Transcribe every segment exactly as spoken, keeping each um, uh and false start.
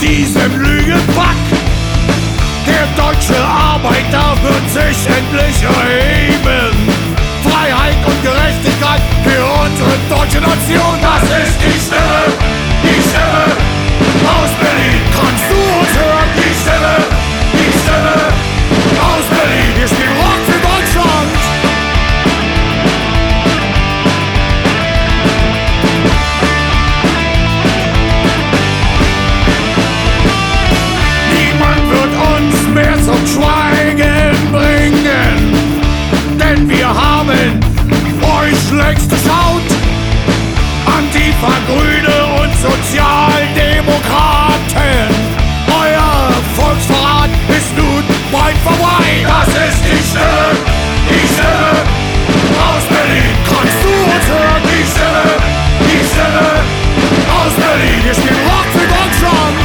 diesem Lügenpack. Der deutsche Arbeiter wird sich endlich erheben. Freiheit und Gerechtigkeit für unsere deutsche Nation. Das ist die Stimme, die Stimme aus Berlin. Kannst du uns hören? Die Stimme, die Stimme aus Berlin. Wir spielen Rock für Deutschland. Niemand wird uns mehr zum Schweigen bringen, denn wir haben euch längst geschaut. Antifa, Grüne und Sozialdemokraten. Euer Volksverrat ist nun bald vorbei. Das ist die Stimme, die Stimme aus Berlin. Kannst du uns hören? Die Stimme, die Stimme aus Berlin. Wir spielen Rock für Deutschland.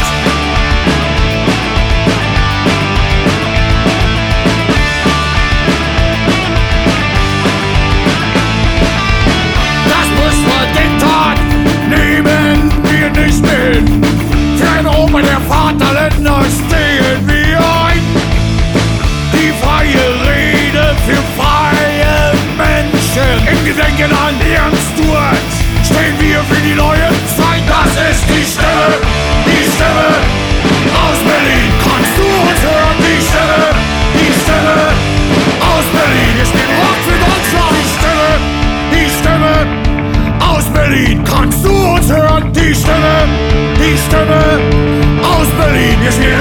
Nicht mit. Für ein Europa der Vaterländer stehen wir ein. Die freie Rede für freie Menschen. Im Gedenken an Ernst Stuart stehen wir für die neue Zeit. Das ist die Stimme, die Stimme aus Berlin. Kannst du uns hören? Die Stimme, die Stimme aus Berlin. Wir spielen Rock für Deutschland. Die Stimme, die Stimme aus Berlin. Kannst du uns hören? Die Stimme, die Stimme aus Berlin. Wir spielen